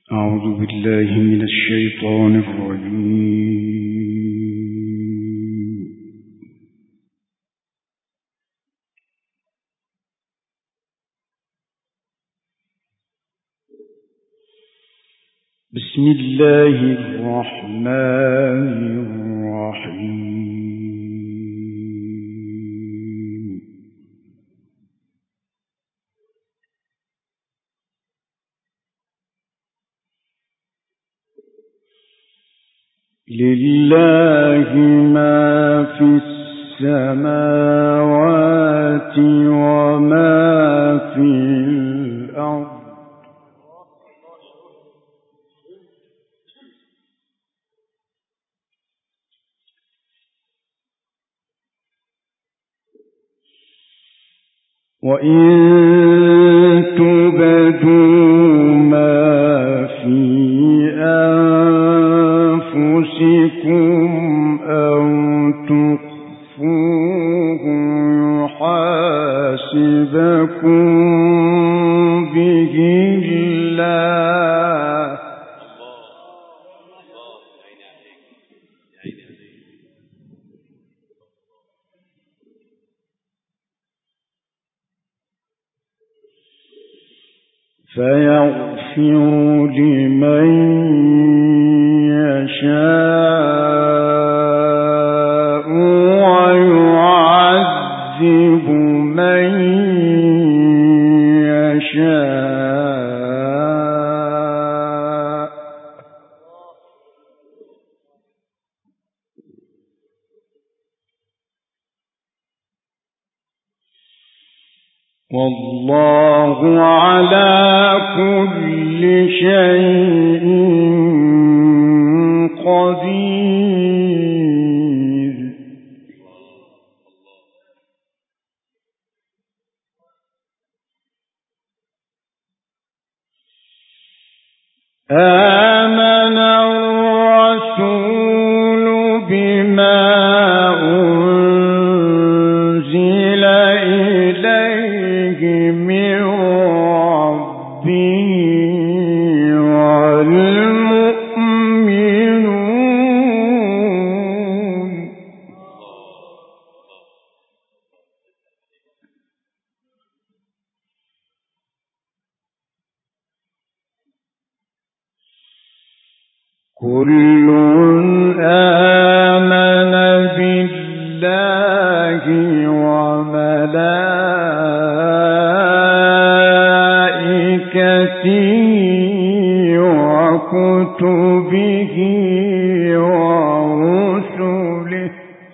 أعوذ بالله من الشيطان الرجيم. بسم الله الرحمن الرحيم. لله ما في السماوات وما في الأرض وإن تبدوا ما في أنفسكم أو تخفوه يحاسبكم به الله فيغفر لمن يشاء ويعذب من يشاء والله على كل شيء قدير. آمن الرسول بما أنزل إليه من ربه والمؤمنون كل آمن بالله وملائكته وكتبه ورسله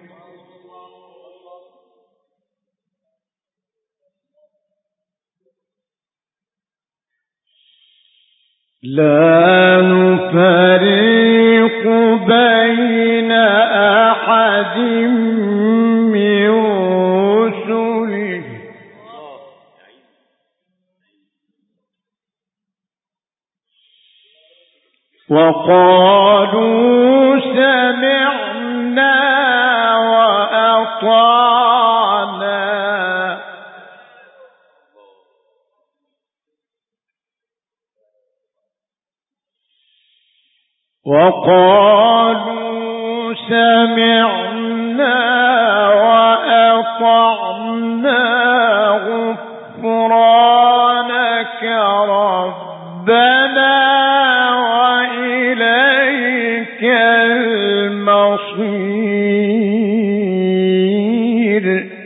لا نفرق بين أحد من رسله وقالوا سمعنا وأطعنا وقالوا سمعنا وأطعنا غفرانك ربنا وإليك المصير.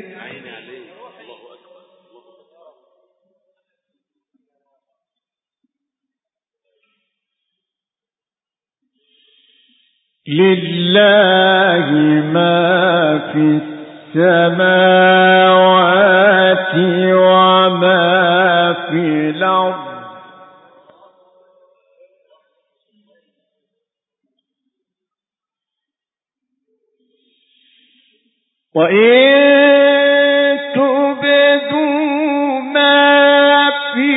لله ما في السماوات وما في الأرض وإن تبدوا ما في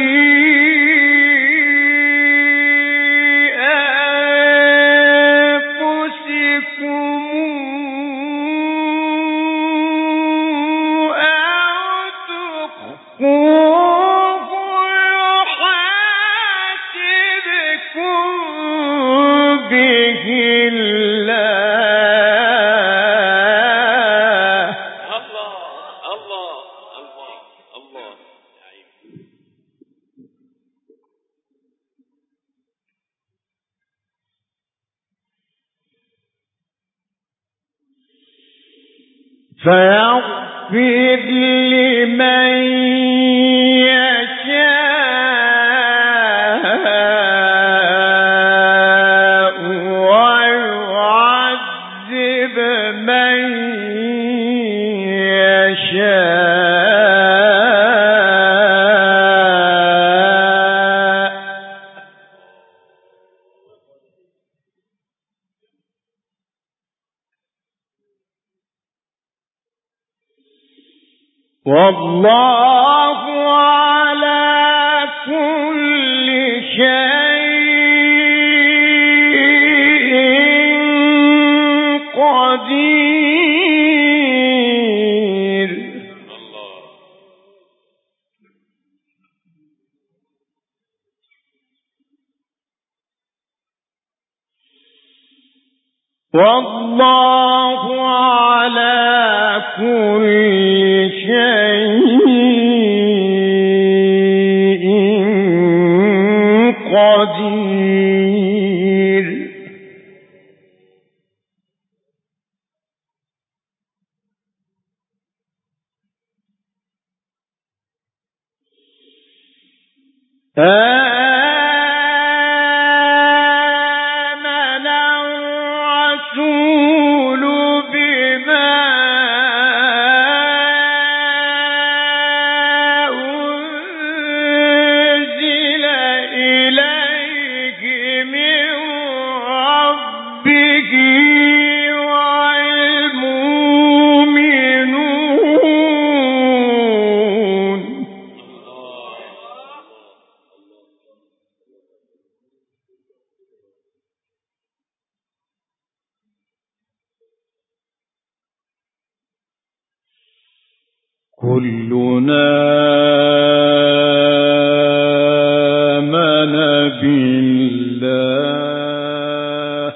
أنفسكم فيغفر لمن يشاء ويعذب من يشاء والله على كل شيء قدير. والله على كل شيء قدير. آمن الرسول بما أنزل إليه من ربه والمؤمنون كلنا آمن بالله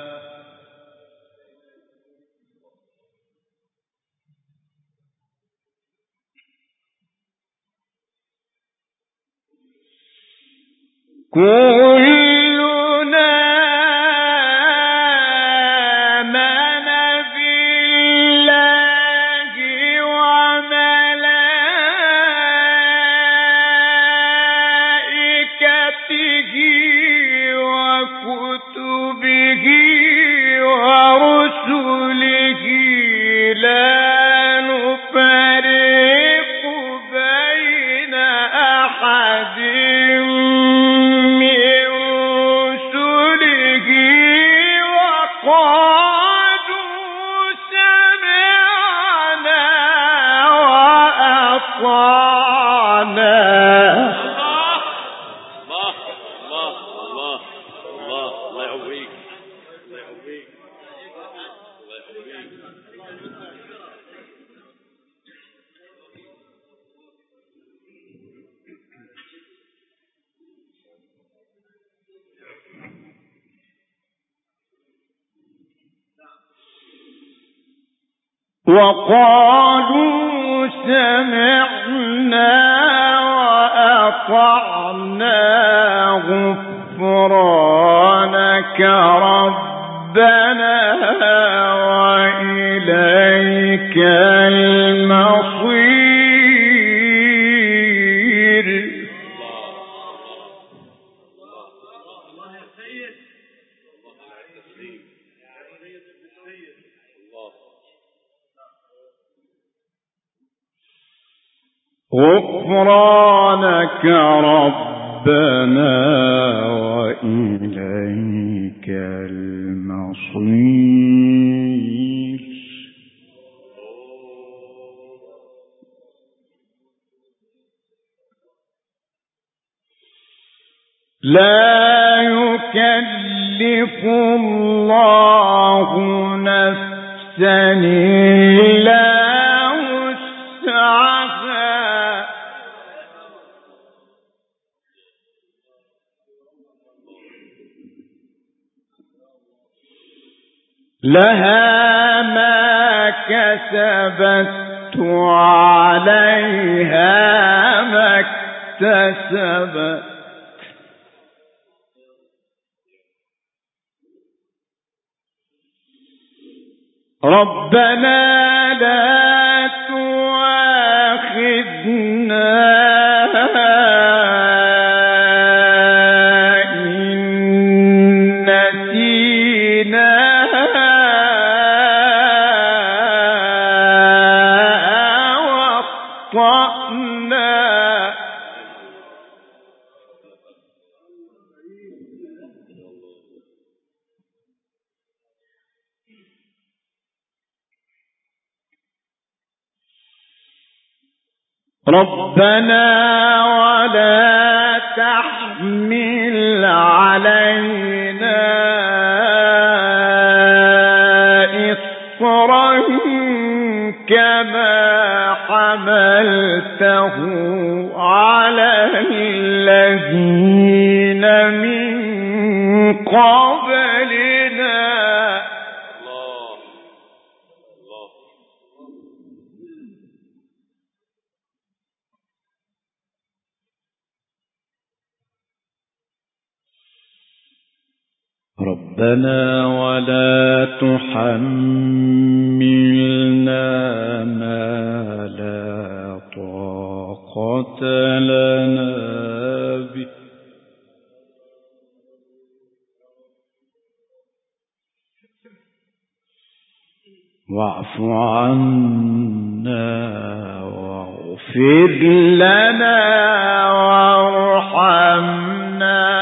كلنا آمن بالله وملائكته وكتبه ورسله لا نفرق بين أحد من رسله وقالوا سمعنا وأطعنا. وقالوا سمعنا وأطعنا غفرانك ربنا وإليك المصير. غفرانك ربنا وإليك المصير. لا يكلف الله نفسا إلا وسعها لها ما كسبت وعليها ما اكتسبت ربنا لا تؤاخذنا إن نسينا وأخطأنا ربنا ولا تحمل علينا إصرا كما حملته على الذين من قبلنا ربنا ولا تحملنا ما لا طاقة لنا به واعف عنا واغفر لنا وارحمنا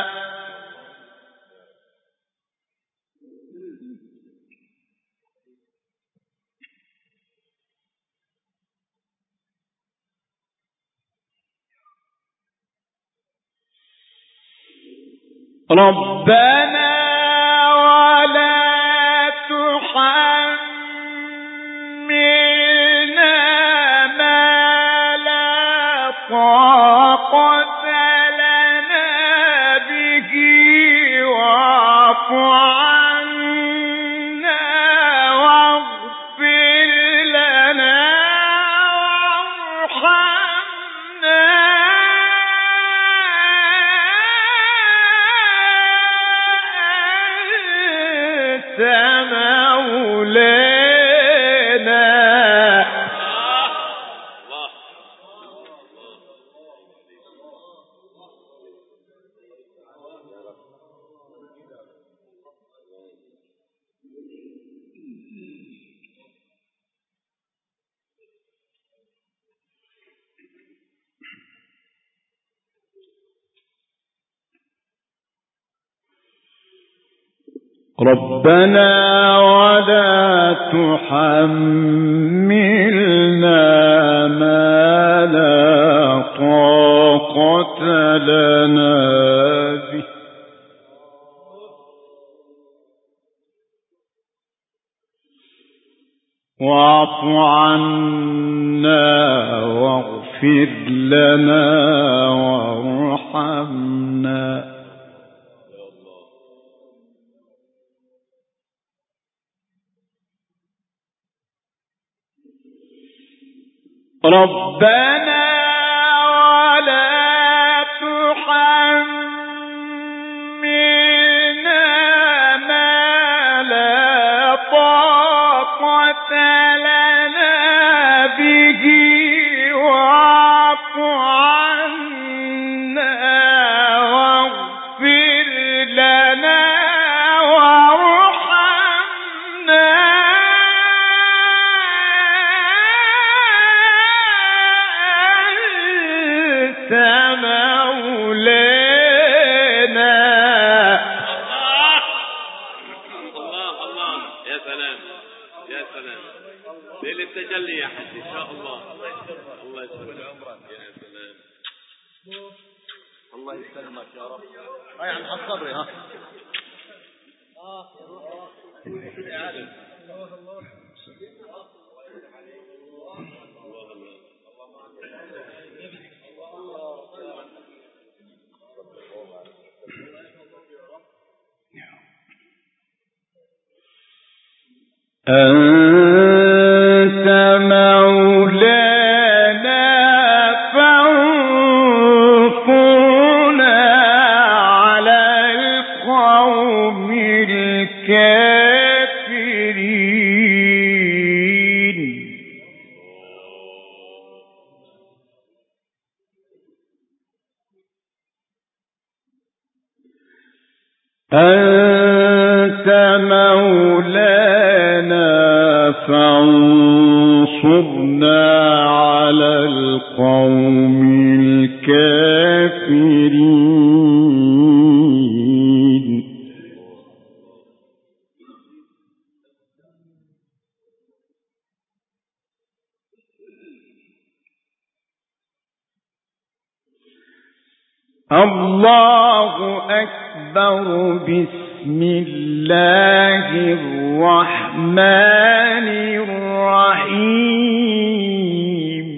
ربنا ولا تحملنا ما لا طاقة لنا به واعف عنا واغفر لنا وارحمنا ربنا ولا تحملنا ما لا طاقة لنا به واعف عنا واغفر لنا وارحمنا ربنا ولا تحملنا ما لا طاقة لنا به واعف عنا واغفر لنا وارحمنا التجلي يا حج إن شاء الله. الله يسلمك يا سلام. الله يسلمك يا رب. هاي عن الصبر ها. يا عالم. أنت مولانا فانصرنا على القوم الكافرين. أنت مولانا فانصرنا على القوم الكافرين. الله أكبر. بسم الله الرحمن الرحيم.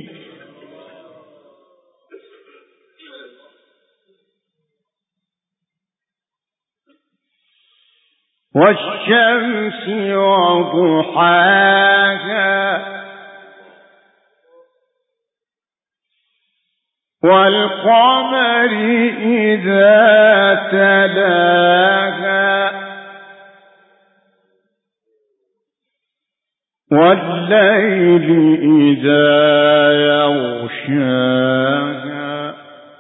والشمس وضحاها والقمر إذا تلاها والليل إذا يغشاها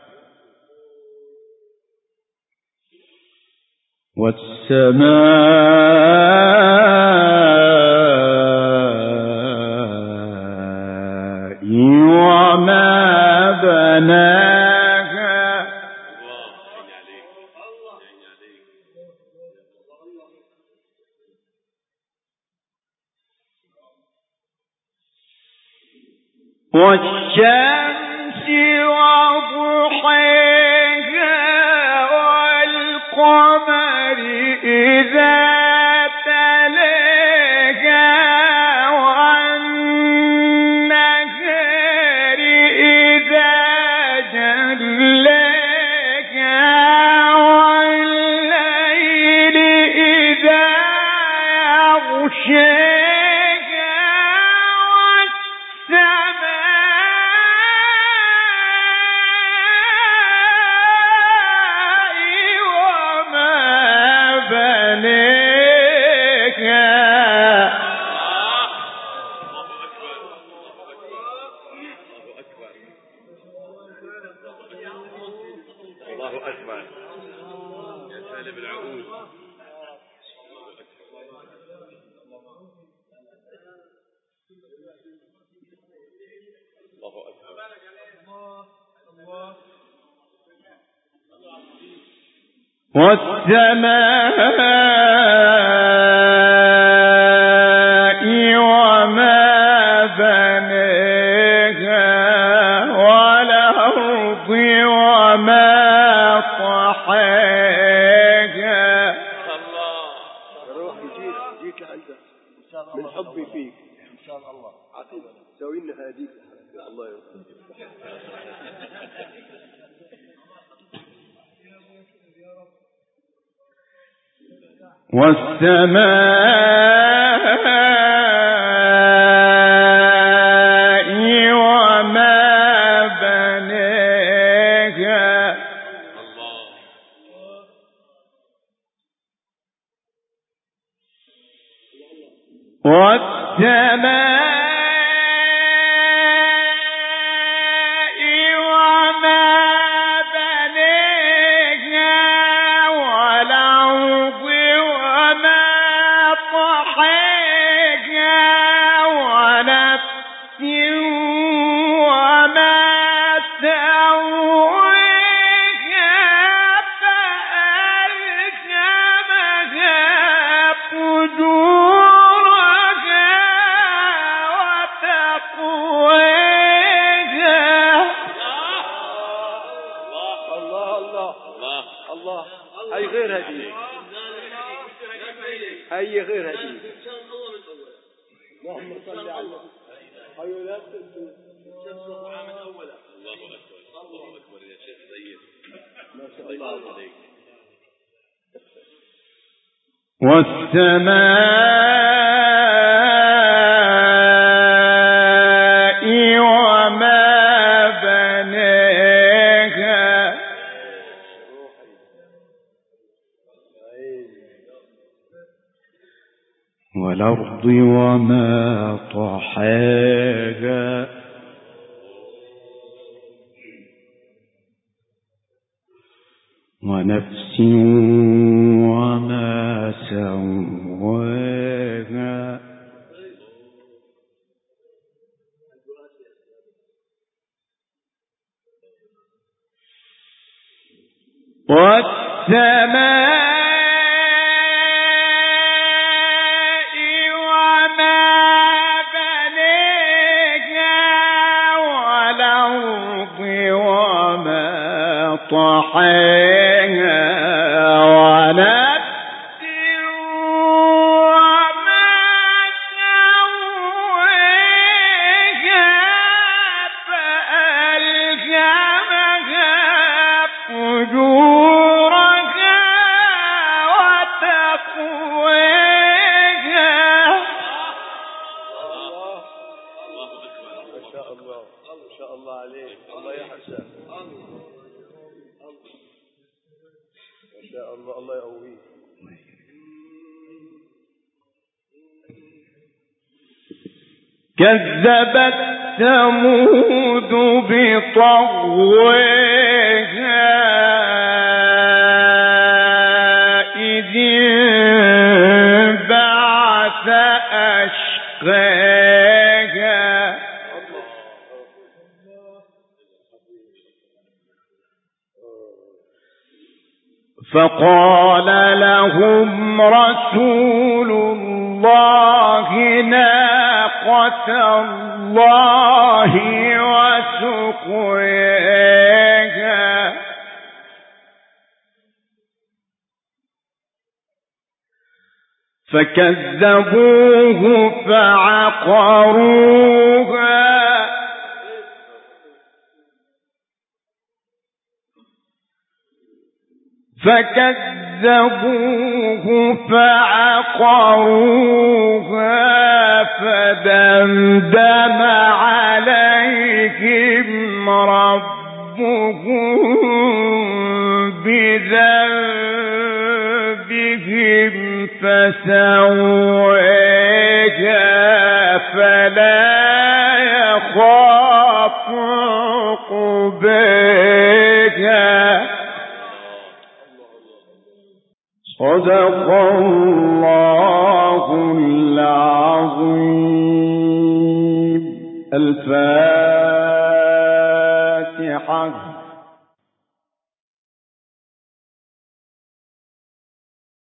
والسماء وما بناها والشمس وضحاها والقمر إذا تلاها والنهار إذا جلاها والليل إذا يغشاها والسماء وما بناها والأرض وما طحاها. روح يجيك لعندك من حبي فيك إن شاء الله. عقيل سوي لنا هديك الله يرضى. والسماء وما بناها والسماء هي غير هدي. اللهم صل على النبي. أيوة لا تنسوا الشمس وضحاها من أولها. الله أكبر الله أكبر يا شيخ سيد ما شاء الله عليك. والسماء والأرض وما طحاها ونفس وما سواها والسماء وما بنيها والأرض وما طحاها ونفس وما سواها فألهمها فجورها وتقواها. ما شاء الله ما شاء الله عليك. الله يحسن. ما شاء الله. الله يقويك. كذبت ثمود بطغواها إذ انبعث أشقاها فقال لهم رسول الله ناقة الله وسقياها فكذبوه فعقروها فدمدم عليهم ربهم بذنبهم فسواها فلا يخاف عقباها. صدق الله العظيم. الفاتحة.